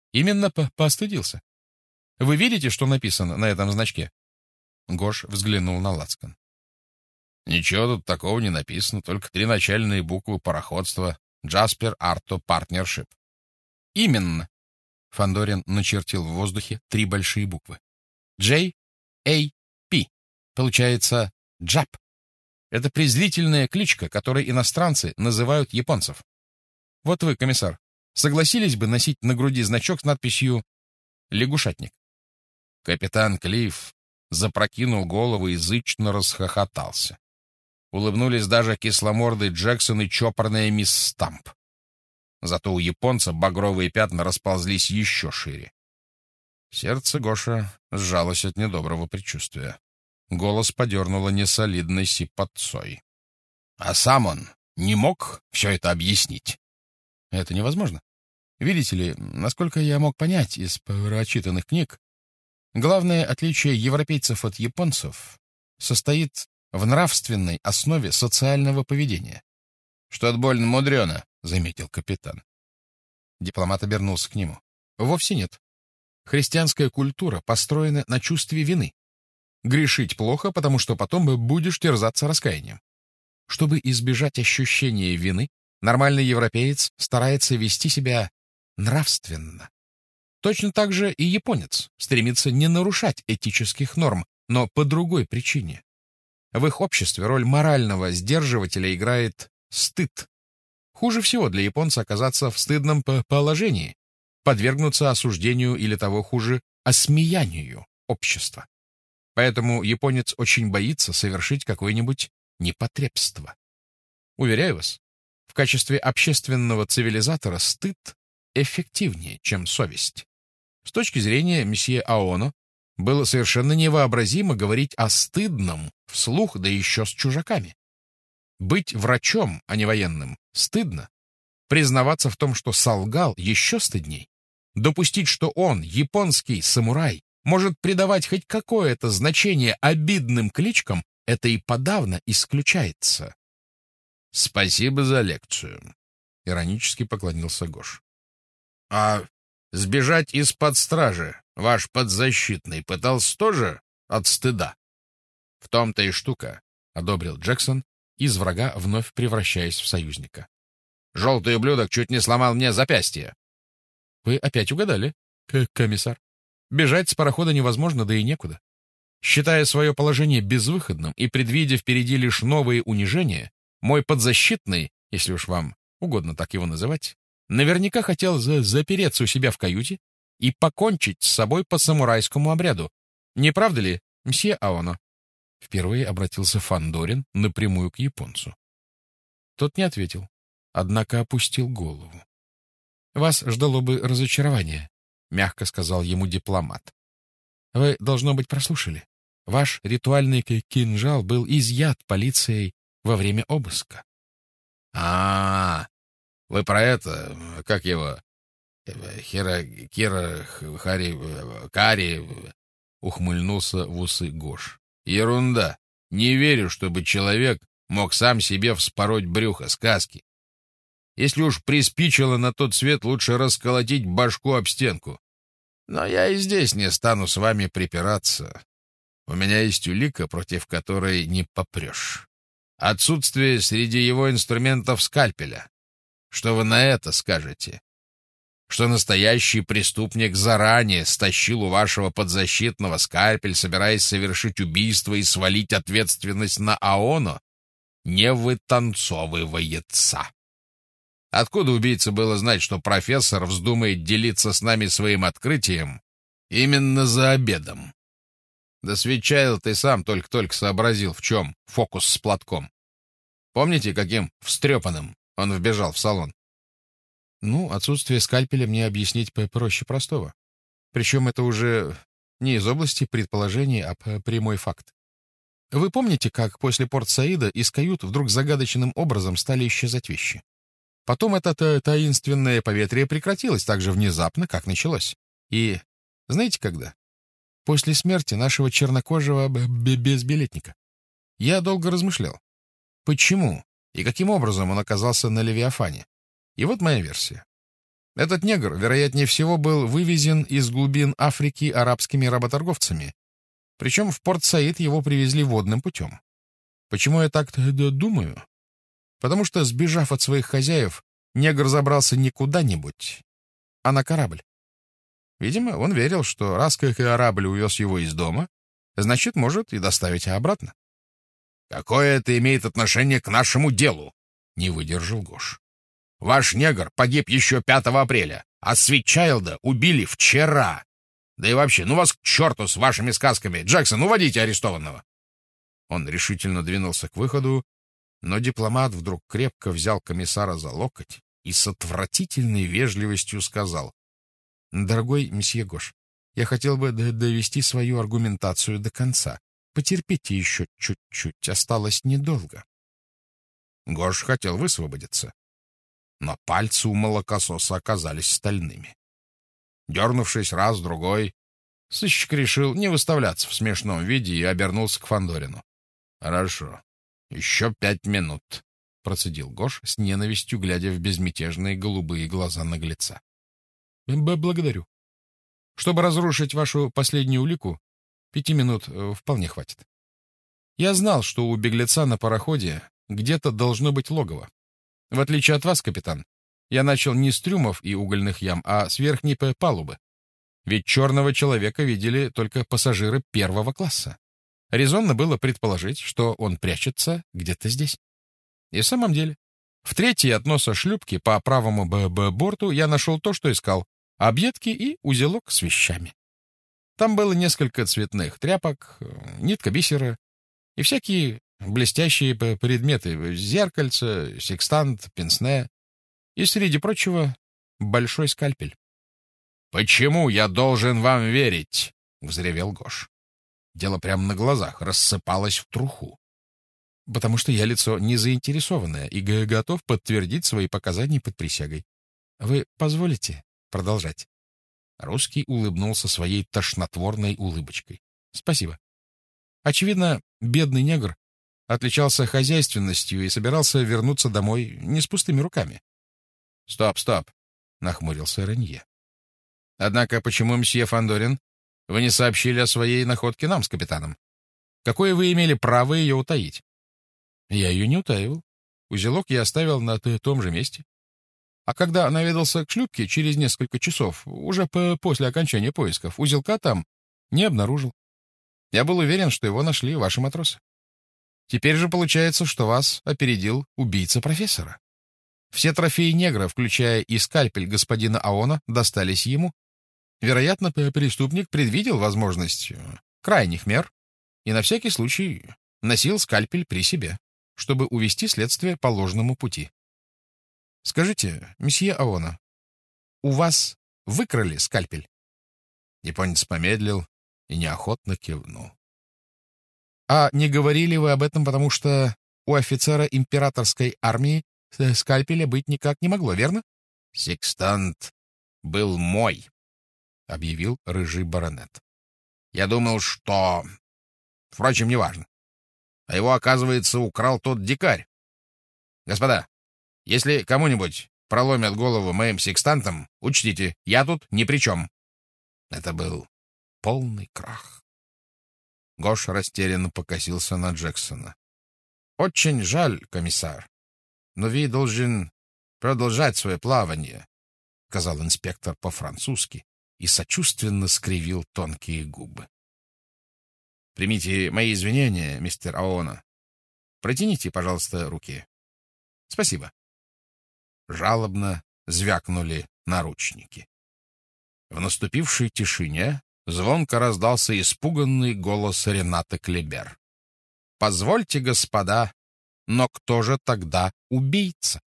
Именно постыдился. Вы видите, что написано на этом значке? Гош взглянул на лацкан. Ничего тут такого не написано, только 3 начальные буквы пароходства Jasper Arto Partnership. Именно. Фандорин начертил в воздухе 3 большие буквы. J-A-P. Получается Джап. Это презрительная кличка, которой иностранцы называют японцев. Вот вы, комиссар, согласились бы носить на груди значок с надписью «Лягушатник»? Капитан Клифф запрокинул голову и язычно расхохотался. Улыбнулись даже кисломордый Джексон и чопорная мисс Стамп. Зато у японца багровые пятна расползлись еще шире. Сердце Гоша сжалось от недоброго предчувствия. Голос подернуло несолидной сипотцой. А сам он не мог все это объяснить? Это невозможно. Видите ли, насколько я мог понять из прочитанных книг, главное отличие европейцев от японцев состоит в нравственной основе социального поведения. — Что-то больно мудрено, — заметил капитан. Дипломат обернулся к нему. — Вовсе нет. Христианская культура построена на чувстве вины. Грешить плохо, потому что потом будешь терзаться раскаянием. Чтобы избежать ощущения вины, нормальный европеец старается вести себя нравственно. Точно так же и японец стремится не нарушать этических норм, но по другой причине. В их обществе роль морального сдерживателя играет стыд. Хуже всего для японца оказаться в стыдном положении, подвергнуться осуждению или того хуже, осмеянию общества. Поэтому японец очень боится совершить какое-нибудь непотребство. Уверяю вас, в качестве общественного цивилизатора стыд эффективнее, чем совесть. С точки зрения месье Аоно, было совершенно невообразимо говорить о стыдном вслух, да еще с чужаками. Быть врачом, а не военным, стыдно. Признаваться в том, что солгал, еще стыдней. Допустить, что он, японский самурай, может придавать хоть какое-то значение обидным кличкам, это и подавно исключается. — Спасибо за лекцию, — иронически поклонился Гош. — А сбежать из-под стражи ваш подзащитный пытался тоже от стыда? — В том-то и штука, — одобрил Джексон, из врага вновь превращаясь в союзника. — Желтый ублюдок чуть не сломал мне запястье. — Вы опять угадали, комиссар. Бежать с парохода невозможно, да и некуда. Считая свое положение безвыходным и предвидя впереди лишь новые унижения, мой подзащитный, если уж вам угодно так его называть, наверняка хотел запереться у себя в каюте и покончить с собой по самурайскому обряду. Не правда ли, мсье Аоно? Впервые обратился Фандорин напрямую к японцу. Тот не ответил, однако опустил голову. — Вас ждало бы разочарование, — мягко сказал ему дипломат. — Вы, должно быть, прослушали. Ваш ритуальный кинжал был изъят полицией во время обыска. — Вы про это, как его, Кари, ухмыльнулся в усы Гош. — Ерунда. Не верю, чтобы человек мог сам себе вспороть брюхо, сказки. Если уж приспичило на тот свет, лучше расколотить башку об стенку. Но я и здесь не стану с вами припираться. У меня есть улика, против которой не попрешь. Отсутствие среди его инструментов скальпеля. Что вы на это скажете? Что настоящий преступник заранее стащил у вашего подзащитного скальпель, собираясь совершить убийство и свалить ответственность на Аоно? Не вытанцовывается. Откуда убийце было знать, что профессор вздумает делиться с нами своим открытием именно за обедом? Да Свитчайлд ты сам только-только сообразил, в чем фокус с платком. Помните, каким встрепанным он вбежал в салон? Ну, отсутствие скальпеля мне объяснить проще простого. Причем это уже не из области предположений, а прямой факт. Вы помните, как после Порт-Саида из кают вдруг загадочным образом стали исчезать вещи? Потом это таинственное поветрие прекратилось так же внезапно, как началось. И знаете когда? После смерти нашего чернокожего безбилетника. Я долго размышлял. Почему и каким образом он оказался на Левиафане? И вот моя версия. Этот негр, вероятнее всего, был вывезен из глубин Африки арабскими работорговцами. Причем в Порт-Саид его привезли водным путем. Почему я так думаю? Потому что, сбежав от своих хозяев, негр забрался не куда-нибудь, а на корабль. Видимо, он верил, что раз корабль увез его из дома, значит, может и доставить обратно. «Какое это имеет отношение к нашему делу?» — не выдержал Гош. «Ваш негр погиб еще 5 апреля, а Свитчайлда убили вчера. Да и вообще, ну вас к черту с вашими сказками! Джексон, уводите арестованного!» Он решительно двинулся к выходу, но дипломат вдруг крепко взял комиссара за локоть и с отвратительной вежливостью сказал: «Дорогой месье Гош, я хотел бы довести свою аргументацию до конца. Потерпите еще чуть-чуть, осталось недолго». Гош хотел высвободиться, но пальцы у молокососа оказались стальными. Дернувшись раз-другой, сыщик решил не выставляться в смешном виде и обернулся к Фандорину. «Хорошо, еще 5 минут», — процедил Гош с ненавистью, глядя в безмятежные голубые глаза наглеца. «Благодарю. Чтобы разрушить вашу последнюю улику, 5 минут вполне хватит. Я знал, что у беглеца на пароходе где-то должно быть логово. В отличие от вас, капитан, я начал не с трюмов и угольных ям, а с верхней палубы. Ведь черного человека видели только пассажиры 1 класса. Резонно было предположить, что он прячется где-то здесь. И в самом деле, в третьей от носа шлюпки по правому борту я нашел то, что искал — объедки и узелок с вещами. Там было несколько цветных тряпок, нитка бисера и всякие блестящие предметы — зеркальце, секстант, пенсне и, среди прочего, большой скальпель. «Почему я должен вам верить?» — взревел Гош. Дело прямо на глазах рассыпалось в труху. «Потому что я лицо незаинтересованное и готов подтвердить свои показания под присягой. Вы позволите продолжать?» Русский улыбнулся своей тошнотворной улыбочкой. «Спасибо. Очевидно, бедный негр отличался хозяйственностью и собирался вернуться домой не с пустыми руками». «Стоп, — нахмурился Ренье. «Однако почему, мсье Фандорин, вы не сообщили о своей находке нам с капитаном? Какое вы имели право ее утаить?» «Я ее не утаивал. Узелок я оставил на том же месте. А когда наведался к шлюпке через несколько часов, уже после окончания поисков, узелка там не обнаружил. Я был уверен, что его нашли ваши матросы. Теперь же получается, что вас опередил убийца профессора. Все трофеи негра, включая и скальпель господина Аона, достались ему. Вероятно, преступник предвидел возможность крайних мер и на всякий случай носил скальпель при себе, чтобы увести следствие по ложному пути. Скажите, месье Аона, у вас выкрали скальпель?» Японец помедлил и неохотно кивнул. «А не говорили вы об этом, потому что у офицера императорской армии скальпеля быть никак не могло, верно?» «Секстант был мой», — объявил рыжий баронет. «Я думал, что... Впрочем, неважно. А его, оказывается, украл тот дикарь. Господа, если кому-нибудь проломят голову моим секстантом, учтите, я тут ни при чем». Это был полный крах. Гош растерянно покосился на Джексона. «Очень жаль, комиссар, но вы должен продолжать свое плавание», — сказал инспектор по-французски и сочувственно скривил тонкие губы. «Примите мои извинения, мистер Аона. Протяните, пожалуйста, руки. Спасибо». Жалобно звякнули наручники. В наступившей тишине звонко раздался испуганный голос Ренаты Клебер. «Позвольте, господа, но кто же тогда убийца?»